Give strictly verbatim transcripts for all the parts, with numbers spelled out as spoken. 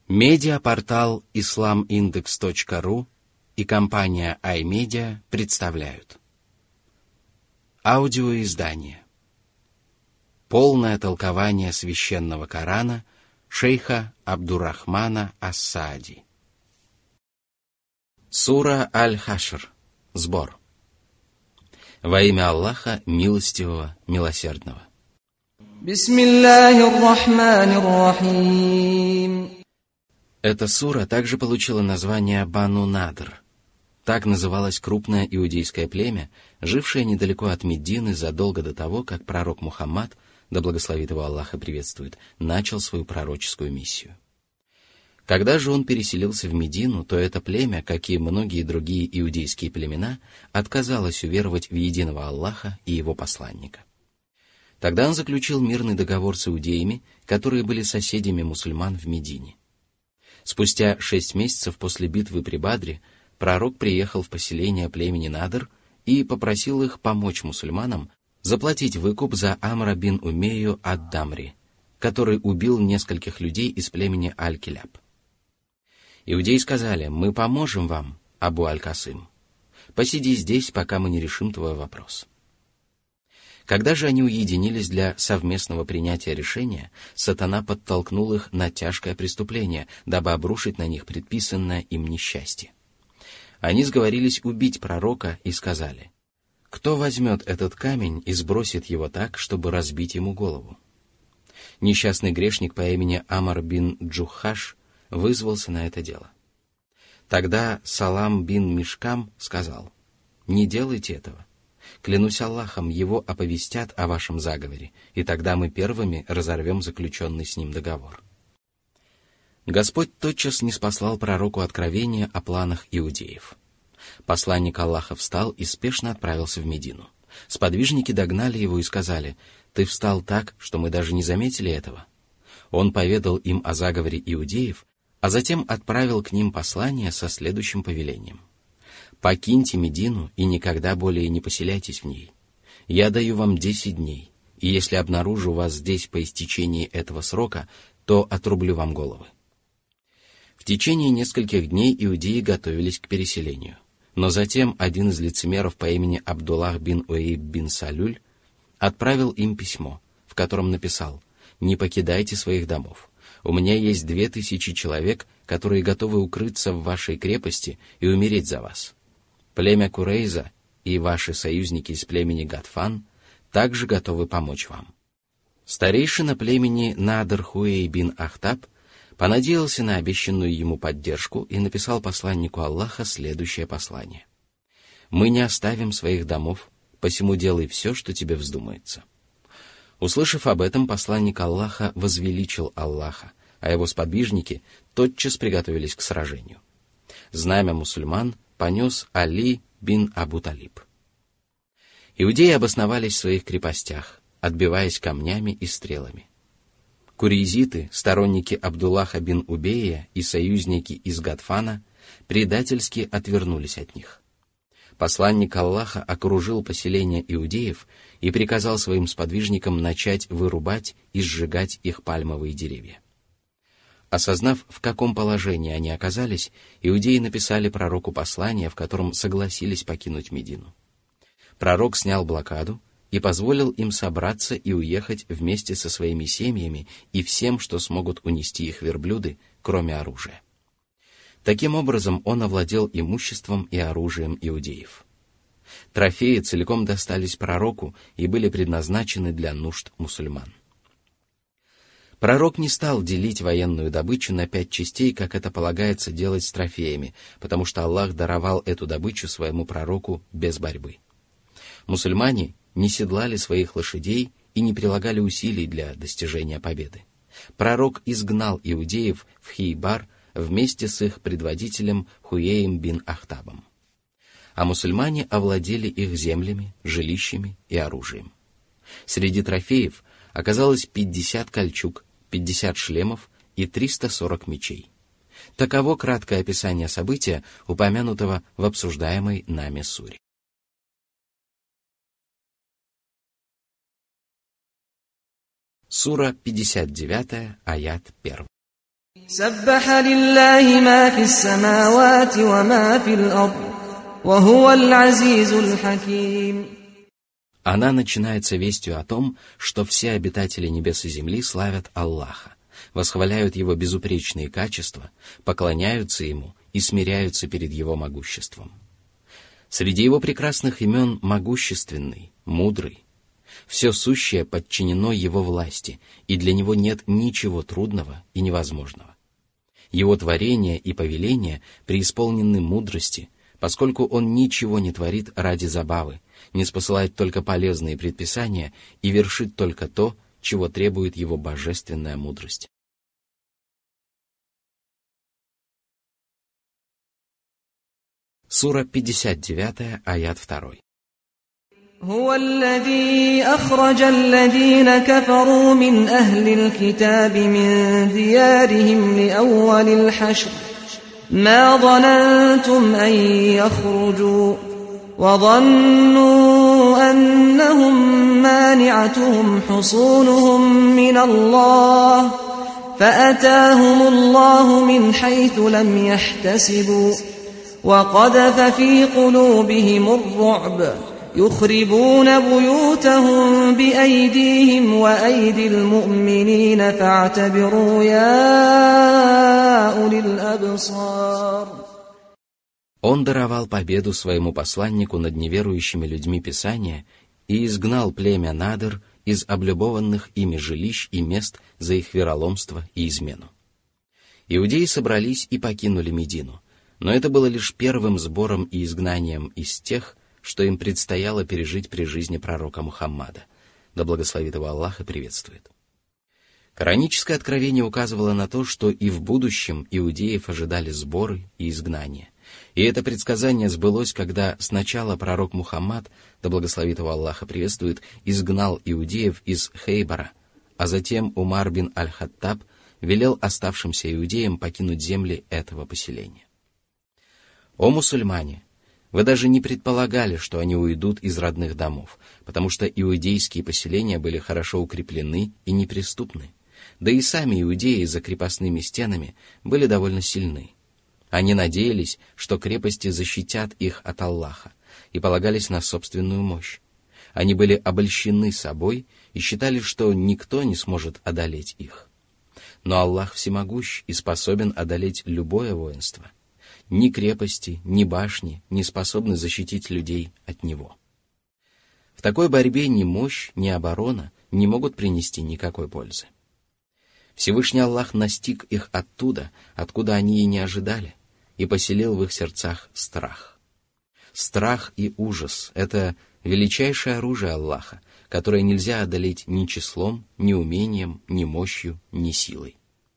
Медиапортал ислам индекс точка ру и компания iMedia представляют аудиоиздание «Полное толкование священного Корана» шейха Абдуррахмана ас-Саади. Сура Аль-Хашр. Сбор. Во имя Аллаха, милостивого, милосердного. Бисмиллахир-рахманир-рахим. Эта сура также получила название Бану Надр. Так называлось крупное иудейское племя, жившее недалеко от Медины задолго до того, как пророк Мухаммад, да благословит его Аллах и приветствует, начал свою пророческую миссию. Когда же он переселился в Медину, то это племя, как и многие другие иудейские племена, отказалось уверовать в единого Аллаха и его посланника. Тогда он заключил мирный договор с иудеями, которые были соседями мусульман в Медине. Спустя шесть месяцев после битвы при Бадре пророк приехал в поселение племени Надр и попросил их помочь мусульманам заплатить выкуп за Амра бин Умейю ад-Дамри, который убил нескольких людей из племени Аль-Киляб. Иудеи сказали: «Мы поможем вам, Абу Аль-Касым. Посиди здесь, пока мы не решим твой вопрос». Когда же они уединились для совместного принятия решения, сатана подтолкнул их на тяжкое преступление, дабы обрушить на них предписанное им несчастье. Они сговорились убить пророка и сказали: «Кто возьмет этот камень и сбросит его так, чтобы разбить ему голову?» Несчастный грешник по имени Амар бин Джухаш вызвался на это дело. Тогда Салам бин Мишкам сказал: «Не делайте этого. Клянусь Аллахом, его оповестят о вашем заговоре, и тогда мы первыми разорвем заключенный с ним договор». Господь тотчас ниспослал пророку откровение о планах иудеев. Посланник Аллаха встал и спешно отправился в Медину. Сподвижники догнали его и сказали: «Ты встал так, что мы даже не заметили этого». Он поведал им о заговоре иудеев, а затем отправил к ним послание со следующим повелением: «Покиньте Медину и никогда более не поселяйтесь в ней. Я даю вам десять дней, и если обнаружу вас здесь по истечении этого срока, то отрублю вам головы». В течение нескольких дней иудеи готовились к переселению. Но затем один из лицемеров по имени Абдуллах бин Уэйб бин Салюль отправил им письмо, в котором написал: «Не покидайте своих домов. У меня есть две тысячи человек, которые готовы укрыться в вашей крепости и умереть за вас. Племя Курейза и ваши союзники из племени Гатфан также готовы помочь вам». Старейшина племени Надр Хуэй бин Ахтаб понадеялся на обещанную ему поддержку и написал посланнику Аллаха следующее послание: «Мы не оставим своих домов, посему делай все, что тебе вздумается». Услышав об этом, посланник Аллаха возвеличил Аллаха, а его сподвижники тотчас приготовились к сражению. Знамя мусульман понес Али бин Абу Талиб. Иудеи обосновались в своих крепостях, отбиваясь камнями и стрелами. Курейзиты, сторонники Абдуллаха бин Убейя и союзники из Гатфана, предательски отвернулись от них. Посланник Аллаха окружил поселение иудеев и приказал своим сподвижникам начать вырубать и сжигать их пальмовые деревья. Осознав, в каком положении они оказались, иудеи написали пророку послание, в котором согласились покинуть Медину. Пророк снял блокаду и позволил им собраться и уехать вместе со своими семьями и всем, что смогут унести их верблюды, кроме оружия. Таким образом, он овладел имуществом и оружием иудеев. Трофеи целиком достались пророку и были предназначены для нужд мусульман. Пророк не стал делить военную добычу на пять частей, как это полагается делать с трофеями, потому что Аллах даровал эту добычу своему пророку без борьбы. Мусульмане не седлали своих лошадей и не прилагали усилий для достижения победы. Пророк изгнал иудеев в Хейбар вместе с их предводителем Хуеем бин Ахтабом. А мусульмане овладели их землями, жилищами и оружием. Среди трофеев оказалось пятьдесят кольчуг, пятьдесят шлемов и триста сорок мечей. Таково краткое описание события, упомянутого в обсуждаемой нами суре. Сура пятьдесят девять, аят один. سبح لله ما في السماوات وما في الأرض وهو العزيز الحكيم. Она начинается вестью о том, что все обитатели небес и земли славят Аллаха, восхваляют Его безупречные качества, поклоняются Ему и смиряются перед Его могуществом. Среди Его прекрасных имен могущественный, мудрый. Все сущее подчинено Его власти, и для Него нет ничего трудного и невозможного. Его творения и повеления преисполнены мудрости, поскольку Он ничего не творит ради забавы, не спосылает только полезные предписания и вершит только то, чего требует Его божественная мудрость. Сура пятьдесят девять, аят два. هو الذي أخرج الذين كفروا من أهل الكتاب من ديارهم لأول الحشر ما ظننتم أن يخرجوا وظنوا أنهم مانعتهم حصونهم من الله فأتاهم الله من حيث لم يحتسبوا وقذف في قلوبهم الرعب يخربون بيوتهم بأيديهم وأيدي المؤمنين فاعتبروا يا أولي الأبصار. Он даровал победу своему посланнику над неверующими людьми Писания и изгнал племя Надр из облюбованных ими жилищ и мест за их вероломство и измену. Иудеи собрались и покинули Медину, но это было лишь первым сбором и изгнанием из тех, что им предстояло пережить при жизни пророка Мухаммада, да благословит его Аллах и приветствует. Кораническое откровение указывало на то, что и в будущем иудеев ожидали сборы и изгнания. И это предсказание сбылось, когда сначала пророк Мухаммад, да благословит его Аллах и приветствует, изгнал иудеев из Хейбара, а затем Умар бин Аль-Хаттаб велел оставшимся иудеям покинуть земли этого поселения. О мусульмане! Вы даже не предполагали, что они уйдут из родных домов, потому что иудейские поселения были хорошо укреплены и неприступны. Да и сами иудеи за крепостными стенами были довольно сильны. Они надеялись, что крепости защитят их от Аллаха, и полагались на собственную мощь. Они были обольщены собой и считали, что никто не сможет одолеть их. Но Аллах всемогущ и способен одолеть любое воинство. Ни крепости, ни башни не способны защитить людей от него. В такой борьбе ни мощь, ни оборона не могут принести никакой пользы. Всевышний Аллах настиг их оттуда, откуда они и не ожидали, и поселил в их сердцах страх. Страх и ужас — это величайшее оружие Аллаха, которое нельзя одолеть ни числом, ни умением, ни мощью, ни силой.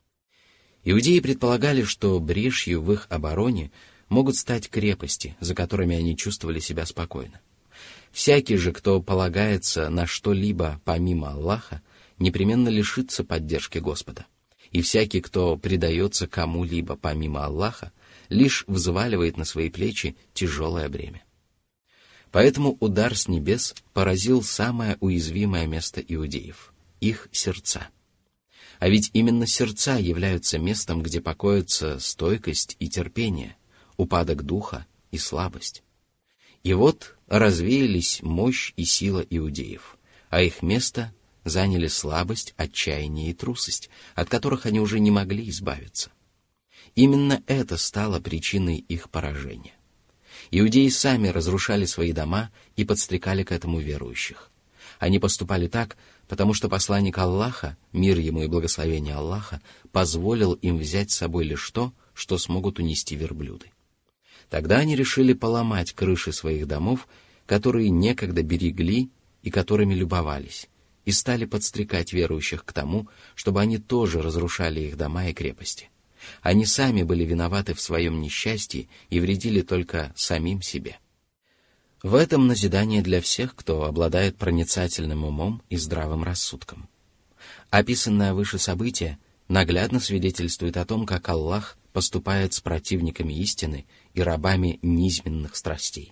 Иудеи предполагали, что брешью в их обороне могут стать крепости, за которыми они чувствовали себя спокойно. Всякий же, кто полагается на что-либо помимо Аллаха, непременно лишится поддержки Господа. И всякий, кто предается кому-либо помимо Аллаха, лишь взваливает на свои плечи тяжелое бремя. Поэтому удар с небес поразил самое уязвимое место иудеев — их сердца. А ведь именно сердца являются местом, где покоятся стойкость и терпение, упадок духа и слабость. И вот развеялись мощь и сила иудеев, а их место заняли слабость, отчаяние и трусость, от которых они уже не могли избавиться. Именно это стало причиной их поражения. Иудеи сами разрушали свои дома и подстрекали к этому верующих. Они поступали так, потому что посланник Аллаха, мир ему и благословение Аллаха, позволил им взять с собой лишь то, что смогут унести верблюды. Тогда они решили поломать крыши своих домов, которые некогда берегли и которыми любовались, и стали подстрекать верующих к тому, чтобы они тоже разрушали их дома и крепости. Они сами были виноваты в своем несчастье и вредили только самим себе. В этом назидание для всех, кто обладает проницательным умом и здравым рассудком. Описанное выше событие наглядно свидетельствует о том, как Аллах поступает с противниками истины и рабами низменных страстей.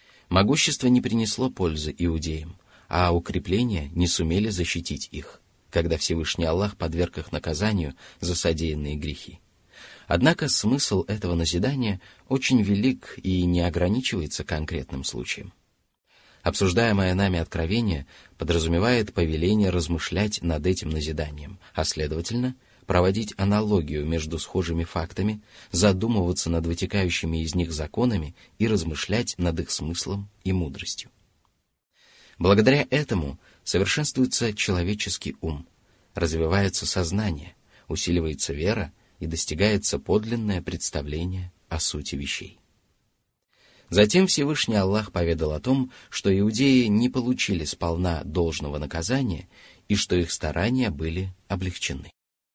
Могущество не принесло пользы иудеям, а укрепления не сумели защитить их, когда Всевышний Аллах подверг их наказанию за содеянные грехи. Однако смысл этого назидания очень велик и не ограничивается конкретным случаем. Обсуждаемое нами откровение подразумевает повеление размышлять над этим назиданием, а следовательно, проводить аналогию между схожими фактами, задумываться над вытекающими из них законами и размышлять над их смыслом и мудростью. Благодаря этому совершенствуется человеческий ум, развивается сознание, усиливается вера и достигается подлинное представление о сути вещей. Затем Всевышний Аллах поведал о том, что иудеи не получили сполна должного наказания и что их старания были облегчены.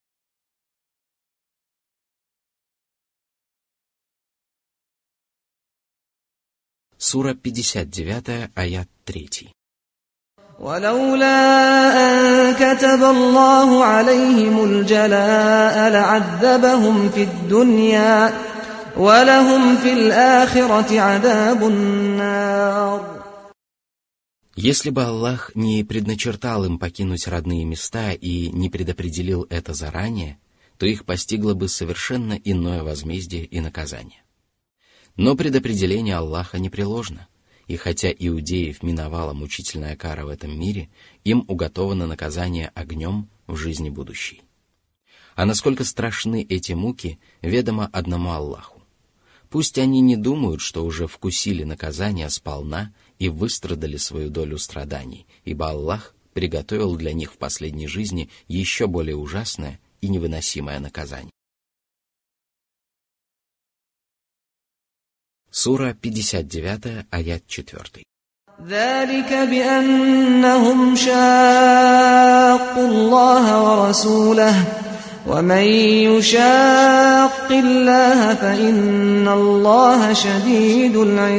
Сура пятьдесят девять, аят три. ولولا أن كتب الله عليهم الجلاء لعذبهم في الدنيا ولهم في الآخرة عذاب النار. Если бы Аллах не предначертал им покинуть родные места и не предопределил это заранее, то их постигло бы совершенно иное возмездие и наказание. Но предопределение Аллаха непреложно, и хотя иудеев миновала мучительная кара в этом мире, им уготовано наказание огнем в жизни будущей. А насколько страшны эти муки, ведомо одному Аллаху. Пусть они не думают, что уже вкусили наказание сполна и выстрадали свою долю страданий, ибо Аллах приготовил для них в последней жизни еще более ужасное и невыносимое наказание. Сура пятьдесят девять, аят четыре. ذلك بأنهم شاقوا الله ورسوله ومن يشاق الله فإن الله شديد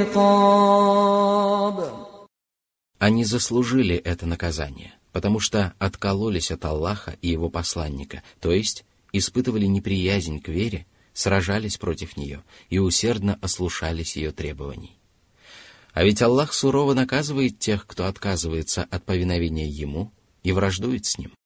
العقاب. Они заслужили это наказание, потому что откололись от Аллаха и его посланника, то есть испытывали неприязнь к вере, сражались против нее и усердно ослушались ее требований. А ведь Аллах сурово наказывает тех, кто отказывается от повиновения Ему и враждует с Ним.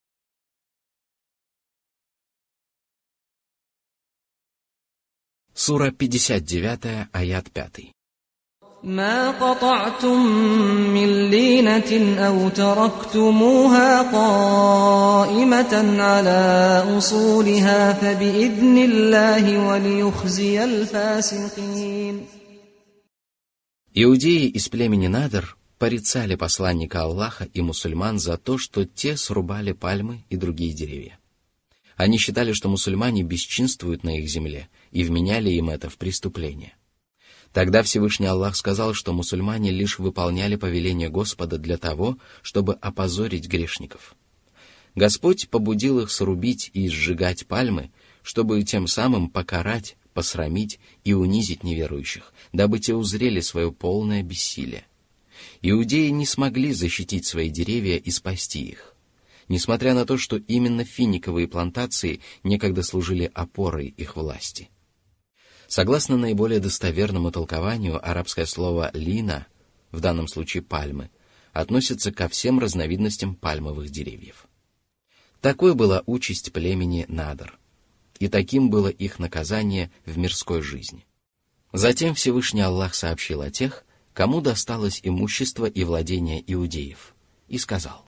Сура пятьдесят девять, аят пять. ما قطعتم من لينة أو تركتموها قائمة على أصولها فبإذن الله وليخزي الفاسقين. Иудеи из племени Надр порицали посланника Аллаха и мусульман за то, что те срубали пальмы и другие деревья. Они считали, что мусульмане бесчинствуют на их земле, и вменяли им это в преступление. Тогда Всевышний Аллах сказал, что мусульмане лишь выполняли повеление Господа для того, чтобы опозорить грешников. Господь побудил их срубить и сжигать пальмы, чтобы тем самым покарать, посрамить и унизить неверующих, дабы те узрели свое полное бессилие. Иудеи не смогли защитить свои деревья и спасти их, несмотря на то, что именно финиковые плантации некогда служили опорой их власти. Согласно наиболее достоверному толкованию, арабское слово «лина», в данном случае пальмы, относится ко всем разновидностям пальмовых деревьев. Такой была участь племени Надр, и таким было их наказание в мирской жизни. Затем Всевышний Аллах сообщил о тех, кому досталось имущество и владение иудеев, и сказал: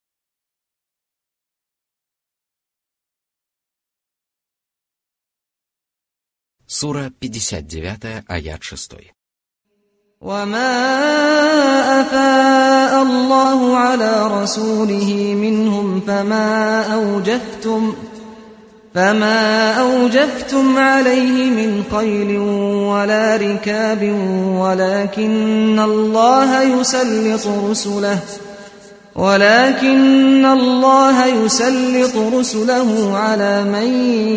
Сура пятьдесят девять, аят шесть. وما أفاء الله على رسوله منهم فما أوجفتم فما أوجفتم عليه من خيل ولا ركاب ولكن الله يسلط رسله ولكن الله يسلط رسله على من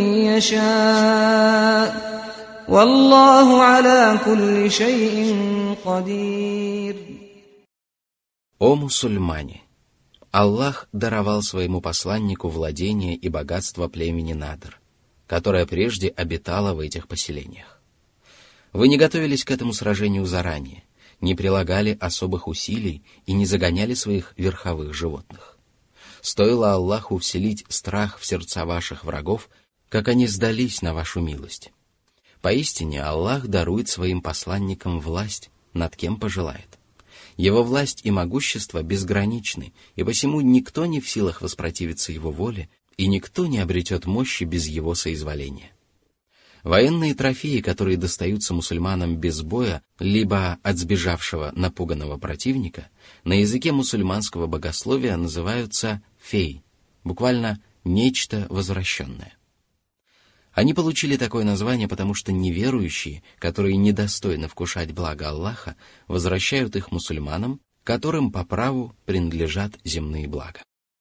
يشاء والله على كل شيء قدير. О мусульмане! Аллах даровал своему посланнику владение и богатство племени Надр, которое прежде обитало в этих поселениях. Вы не готовились к этому сражению заранее, не прилагали особых усилий и не загоняли своих верховых животных. Стоило Аллаху вселить страх в сердца ваших врагов, как они сдались на вашу милость. Поистине Аллах дарует своим посланникам власть, над кем пожелает. Его власть и могущество безграничны, и посему никто не в силах воспротивиться его воле, и никто не обретет мощи без его соизволения. Военные трофеи, которые достаются мусульманам без боя, либо от сбежавшего напуганного противника, на языке мусульманского богословия называются фей, буквально «нечто возвращенное». Они получили такое название, потому что неверующие, которые недостойны вкушать благо Аллаха, возвращают их мусульманам, которым по праву принадлежат земные блага.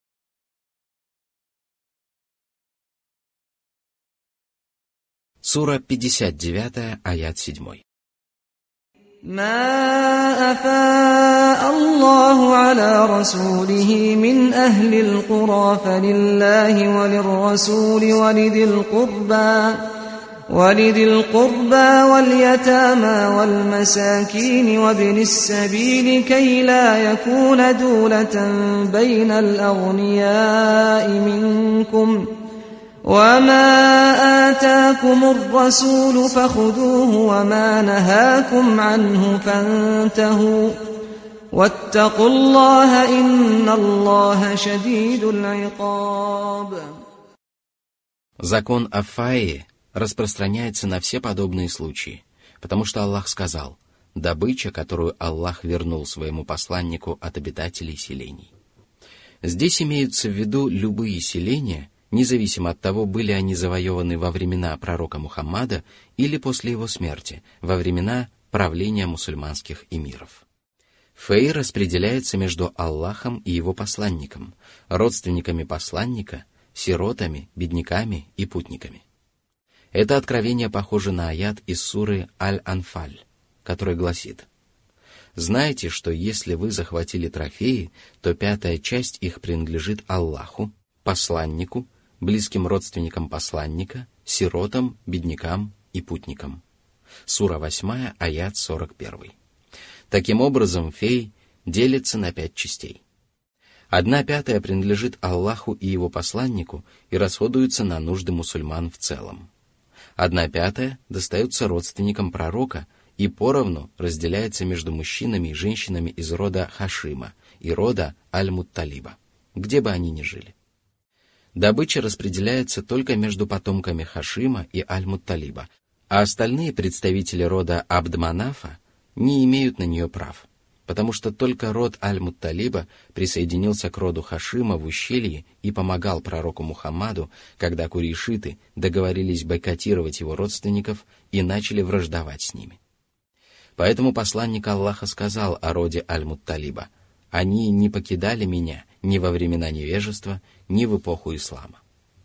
Сура пятьдесят девять, аят семь. ما أفاء الله على رسوله من أهل القرى فلله وللرسول ولذي القربى ولذي القربى واليتامى والمساكين وابن السبيل كي لا يكون دولة بين الأغنياء منكم وما آتاكم الرسول فخذوه وما نهاكم عنه فانتهوا واتقوا الله إن الله شديد العقاب. Закон Аффаи распространяется на все подобные случаи, потому что Аллах сказал: добыча, которую Аллах вернул своему посланнику от обитателей селений. Здесь имеются в виду любые селения, независимо от того, были они завоеваны во времена пророка Мухаммада или после его смерти, во времена правления мусульманских эмиров. Фей распределяется между Аллахом и его посланником, родственниками посланника, сиротами, бедняками и путниками. Это откровение похоже на аят из суры Аль-Анфаль, который гласит: «Знайте, что если вы захватили трофеи, то пятая часть их принадлежит Аллаху, посланнику, близким родственникам посланника, сиротам, беднякам и путникам». Сура восемь, аят сорок один. Таким образом, фей делится на пять частей. Одна пятая принадлежит Аллаху и его посланнику и расходуется на нужды мусульман в целом. Одна пятая достается родственникам пророка и поровну разделяется между мужчинами и женщинами из рода Хашима и рода Аль-Мутталиба, где бы они ни жили. Добыча распределяется только между потомками Хашима и Аль-Мутталиба, а остальные представители рода Абд-Манафа не имеют на нее прав, потому что только род Аль-Мутталиба присоединился к роду Хашима в ущелье и помогал пророку Мухаммаду, когда курейшиты договорились бойкотировать его родственников и начали враждовать с ними. Поэтому посланник Аллаха сказал о роде Аль-Мутталиба: «Они не покидали меня ни во времена невежества, ни в эпоху ислама».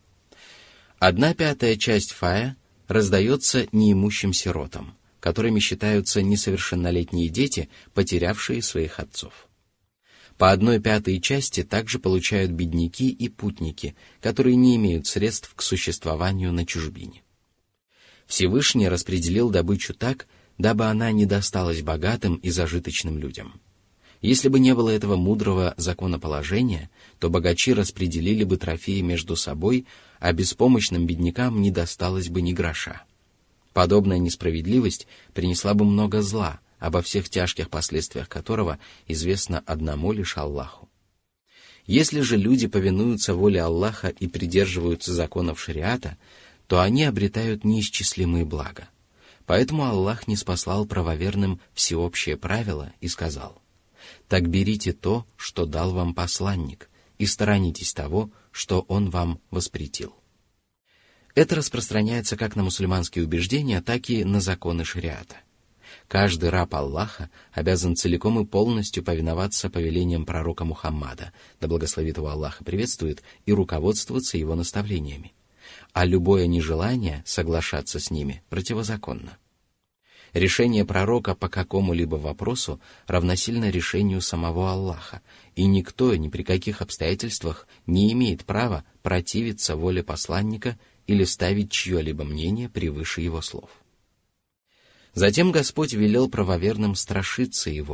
Одна пятая часть фая раздается неимущим сиротам, которыми считаются несовершеннолетние дети, потерявшие своих отцов. По одной пятой части также получают бедняки и путники, которые не имеют средств к существованию на чужбине. Всевышний распределил добычу так, дабы она не досталась богатым и зажиточным людям. Если бы не было этого мудрого законоположения, то богачи распределили бы трофеи между собой, а беспомощным беднякам не досталось бы ни гроша. Подобная несправедливость принесла бы много зла, обо всех тяжких последствиях которого известно одному лишь Аллаху. Если же люди повинуются воле Аллаха и придерживаются законов шариата, то они обретают неисчислимые блага. Поэтому Аллах ниспослал правоверным всеобщее правило и сказал: «Так берите то, что дал вам посланник, и сторонитесь того, что он вам воспретил». Это распространяется как на мусульманские убеждения, так и на законы шариата. Каждый раб Аллаха обязан целиком и полностью повиноваться повелениям пророка Мухаммада, да благословит его Аллах и приветствует, и руководствоваться его наставлениями. А любое нежелание соглашаться с ними противозаконно. Решение пророка по какому-либо вопросу равносильно решению самого Аллаха, и никто ни при каких обстоятельствах не имеет права противиться воле посланника или ставить чье-либо мнение превыше его слов. Затем Господь велел правоверным страшиться его,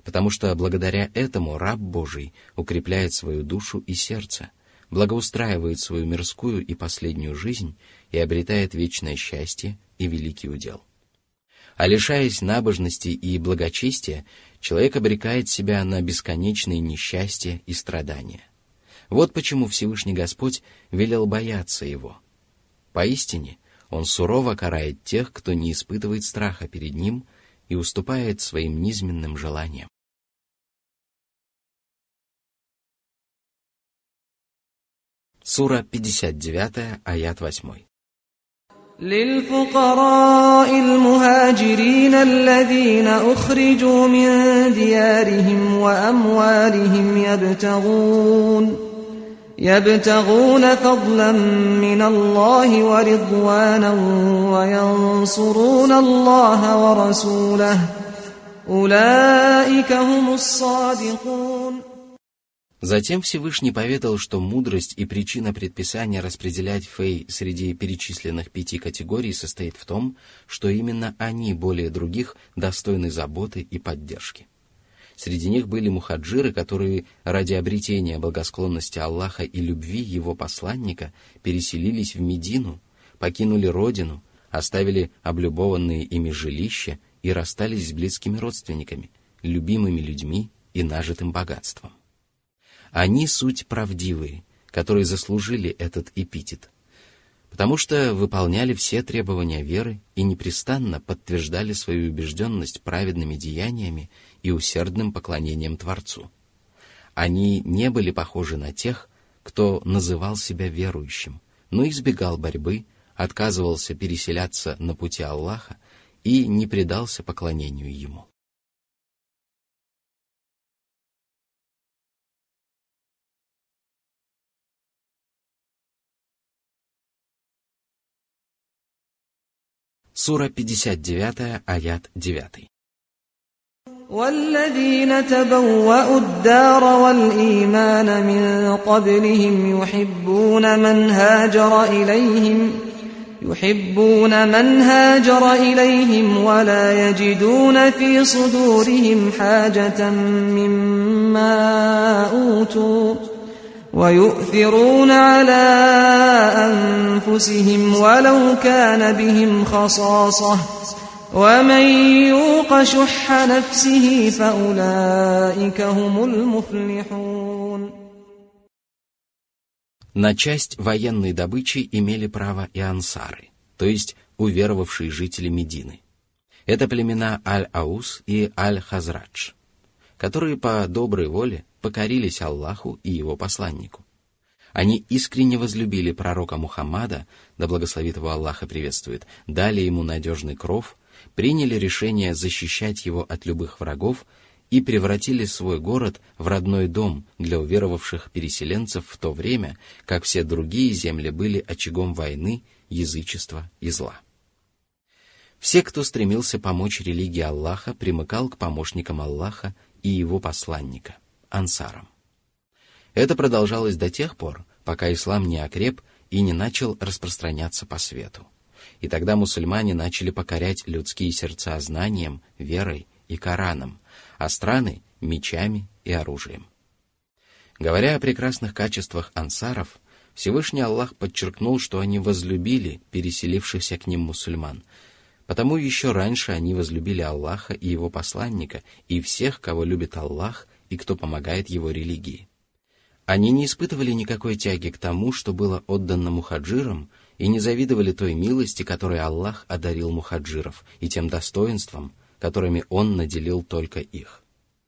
потому что благодаря этому раб Божий укрепляет свою душу и сердце, благоустраивает свою мирскую и последнюю жизнь и обретает вечное счастье и великий удел. А лишаясь набожности и благочестия, человек обрекает себя на бесконечные несчастья и страдания. Вот почему Всевышний Господь велел бояться Его. Поистине, Он сурово карает тех, кто не испытывает страха перед Ним и уступает своим низменным желаниям. Сура пятьдесят девять, аят восемь. للفقراء المهاجرين الذين أخرجوا من ديارهم وأموالهم يبتغون يبتغون فضلا من الله ورضوانا وينصرون الله ورسوله أولئك هم الصادقون. Затем Всевышний поведал, что мудрость и причина предписания распределять фей среди перечисленных пяти категорий состоит в том, что именно они более других достойны заботы и поддержки. Среди них были мухаджиры, которые ради обретения благосклонности Аллаха и любви Его посланника переселились в Медину, покинули родину, оставили облюбованные ими жилища и расстались с близкими родственниками, любимыми людьми и нажитым богатством. Они суть правдивые, которые заслужили этот эпитет, потому что выполняли все требования веры и непрестанно подтверждали свою убежденность праведными деяниями и усердным поклонением Творцу. Они не были похожи на тех, кто называл себя верующим, но избегал борьбы, отказывался переселяться на пути Аллаха и не предался поклонению Ему. Сура пятьдесят девять, аят девять. والذين تبوأوا الدار والإيمان من قبلهم يحبون من هاجر إليهم يحبون من هاجر إليهم ولا يجدون في صدورهم حاجة مما أوتوا ويؤثرون على أنفسهم ولو كان بهم خصاصة ومن يوق شح نفسه فأولئك هم المفلحون. На часть военной добычи имели право и ансары, то есть уверовавшие жители Медины. Это племена Аль-Аус и Аль-Хазрадж, которые по доброй воле покорились Аллаху и Его посланнику. Они искренне возлюбили пророка Мухаммада, да благословит его Аллах и приветствует, дали ему надежный кров, приняли решение защищать его от любых врагов и превратили свой город в родной дом для уверовавших переселенцев в то время, как все другие земли были очагом войны, язычества и зла. Все, кто стремился помочь религии Аллаха, примыкал к помощникам Аллаха и Его посланника, ансарам. Это продолжалось до тех пор, пока ислам не окреп и не начал распространяться по свету. И тогда мусульмане начали покорять людские сердца знанием, верой и Кораном, а страны — мечами и оружием. Говоря о прекрасных качествах ансаров, Всевышний Аллах подчеркнул, что они возлюбили переселившихся к ним мусульман, потому еще раньше они возлюбили Аллаха и Его посланника и всех, кого любит Аллах и кто помогает Его религии. Они не испытывали никакой тяги к тому, что было отдано мухаджирам, и не завидовали той милости, которой Аллах одарил мухаджиров, и тем достоинствам, которыми Он наделил только их.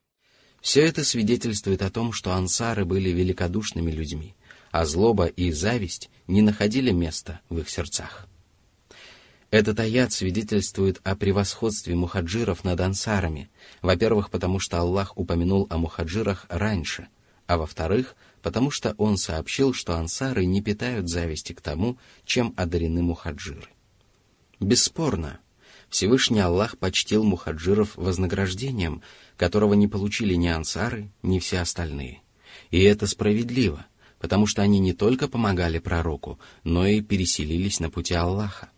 Все это свидетельствует о том, что ансары были великодушными людьми, а злоба и зависть не находили места в их сердцах. Этот аят свидетельствует о превосходстве мухаджиров над ансарами, во-первых, потому что Аллах упомянул о мухаджирах раньше, а во-вторых, потому что Он сообщил, что ансары не питают зависти к тому, чем одарены мухаджиры. Бесспорно, Всевышний Аллах почтил мухаджиров вознаграждением, которого не получили ни ансары, ни все остальные. И это справедливо, потому что они не только помогали пророку, но и переселились на пути Аллаха.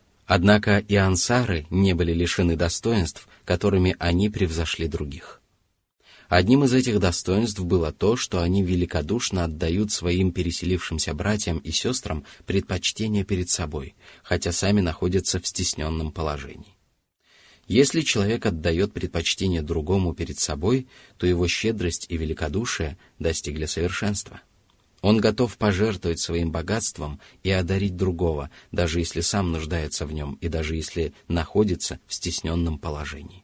Однако и ансары не были лишены достоинств, которыми они превзошли других. Одним из этих достоинств было то, что они великодушно отдают своим переселившимся братьям и сестрам предпочтение перед собой, хотя сами находятся в стесненном положении. Если человек отдает предпочтение другому перед собой, то его щедрость и великодушие достигли совершенства. Он готов пожертвовать своим богатством и одарить другого, даже если сам нуждается в нем и даже если находится в стесненном положении.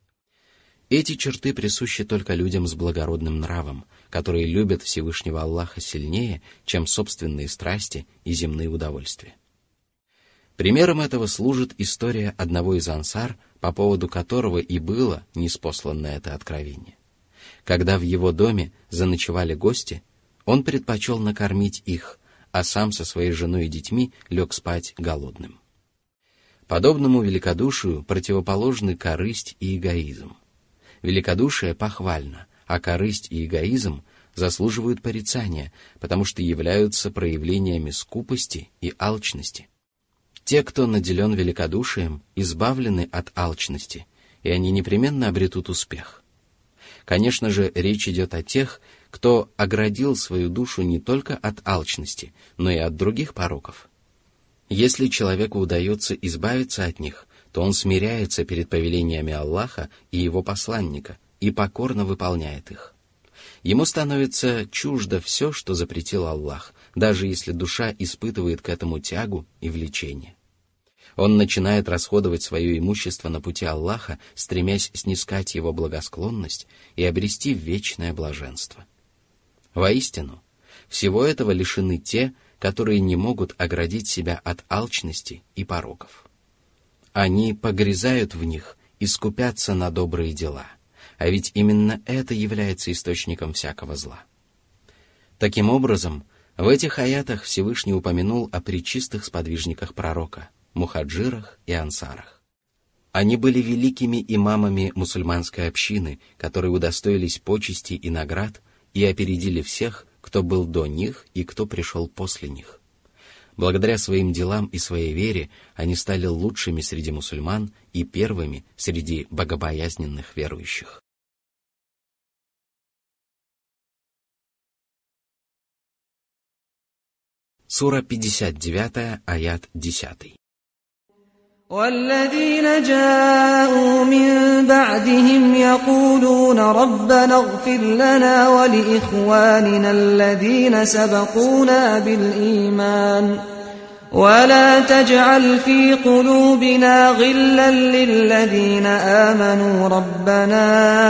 Эти черты присущи только людям с благородным нравом, которые любят Всевышнего Аллаха сильнее, чем собственные страсти и земные удовольствия. Примером этого служит история одного из ансар, по поводу которого и было ниспослано это откровение. Когда в его доме заночевали гости, он предпочел накормить их, а сам со своей женой и детьми лег спать голодным. Подобному великодушию противоположны корысть и эгоизм. Великодушие похвально, а корысть и эгоизм заслуживают порицания, потому что являются проявлениями скупости и алчности. Те, кто наделен великодушием, избавлены от алчности, и они непременно обретут успех. Конечно же, речь идет о тех, кто оградил свою душу не только от алчности, но и от других пороков. Если человеку удается избавиться от них, то он смиряется перед повелениями Аллаха и его посланника и покорно выполняет их. Ему становится чуждо все, что запретил Аллах, даже если душа испытывает к этому тягу и влечение. Он начинает расходовать свое имущество на пути Аллаха, стремясь снискать его благосклонность и обрести вечное блаженство. Воистину, всего этого лишены те, которые не могут оградить себя от алчности и пороков. Они погрязают в них и скупятся на добрые дела, а ведь именно это является источником всякого зла. Таким образом, в этих аятах Всевышний упомянул о пречистых сподвижниках пророка, мухаджирах и ансарах. Они были великими имамами мусульманской общины, которые удостоились почестей и наград и опередили всех, кто был до них и кто пришел после них. Благодаря своим делам и своей вере они стали лучшими среди мусульман и первыми среди богобоязненных верующих. Сура пятьдесят девять, аят десять. والذين جاءوا من بعدهم يقولون ربنا اغفر لنا ولإخواننا الذين سبقونا بالإيمان ولا تجعل في قلوبنا غلا للذين آمنوا ربنا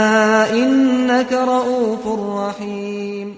إنك رؤوف رحيم.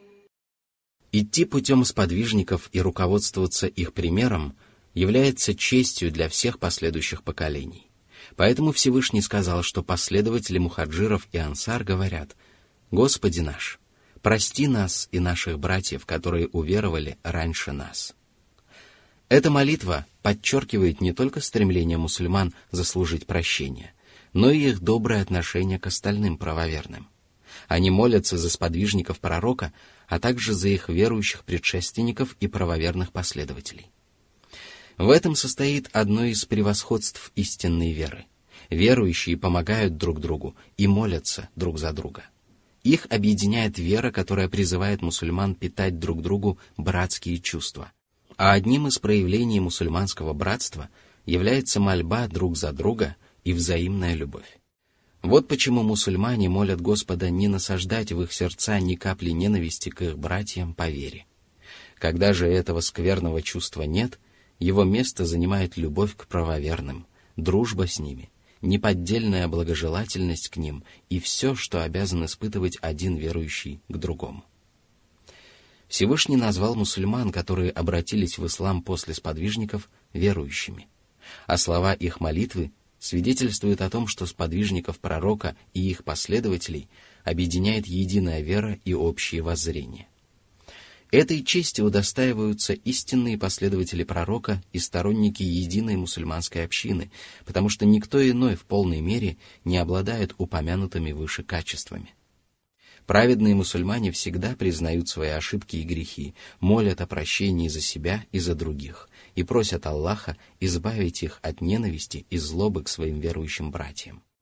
Идти путем сподвижников и руководствоваться их примером является честью для всех последующих поколений. Поэтому Всевышний сказал, что последователи мухаджиров и ансар говорят: «Господи наш, прости нас и наших братьев, которые уверовали раньше нас». Эта молитва подчеркивает не только стремление мусульман заслужить прощение, но и их доброе отношение к остальным правоверным. Они молятся за сподвижников пророка, а также за их верующих предшественников и правоверных последователей. В этом состоит одно из превосходств истинной веры. Верующие помогают друг другу и молятся друг за друга. Их объединяет вера, которая призывает мусульман питать друг другу братские чувства. А одним из проявлений мусульманского братства является мольба друг за друга и взаимная любовь. Вот почему мусульмане молят Господа не насаждать в их сердца ни капли ненависти к их братьям по вере. Когда же этого скверного чувства нет, его место занимает любовь к правоверным, дружба с ними, неподдельная благожелательность к ним и все, что обязан испытывать один верующий к другому. Всевышний назвал мусульман, которые обратились в ислам после сподвижников, верующими, а слова их молитвы свидетельствуют о том, что сподвижников пророка и их последователей объединяет единая вера и общие воззрения. Этой чести удостаиваются истинные последователи пророка и сторонники единой мусульманской общины, потому что никто иной в полной мере не обладает упомянутыми выше качествами. Праведные мусульмане всегда признают свои ошибки и грехи, молят о прощении за себя и за других и просят Аллаха избавить их от ненависти и злобы к своим верующим братьям.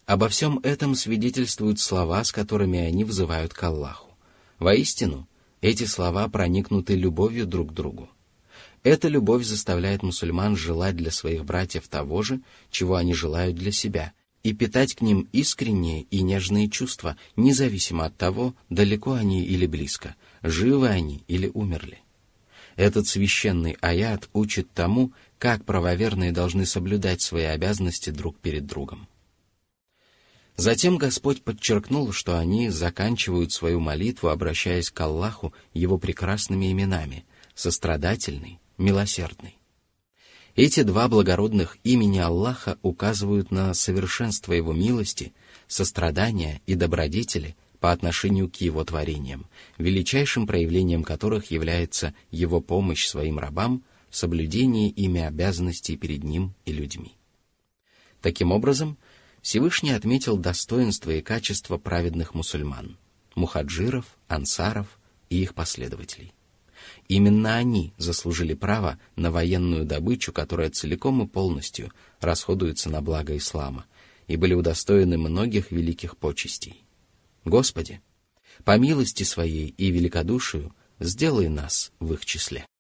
Обо всем этом свидетельствуют слова, с которыми они взывают к Аллаху. Воистину, эти слова проникнуты любовью друг к другу. Эта любовь заставляет мусульман желать для своих братьев того же, чего они желают для себя, и питать к ним искренние и нежные чувства, независимо от того, далеко они или близко, живы они или умерли. Этот священный аят учит тому, как правоверные должны соблюдать свои обязанности друг перед другом. Затем Господь подчеркнул, что они заканчивают свою молитву, обращаясь к Аллаху Его прекрасными именами – сострадательный, милосердный. Эти два благородных имени Аллаха указывают на совершенство Его милости, сострадания и добродетели по отношению к Его творениям, величайшим проявлением которых является Его помощь своим рабам в соблюдении ими обязанностей перед Ним и людьми. Таким образом, Всевышний отметил достоинства и качества праведных мусульман, мухаджиров, ансаров и их последователей. Именно они заслужили право на военную добычу, которая целиком и полностью расходуется на благо ислама, и были удостоены многих великих почестей. Господи, по милости Своей и великодушию сделай нас в их числе.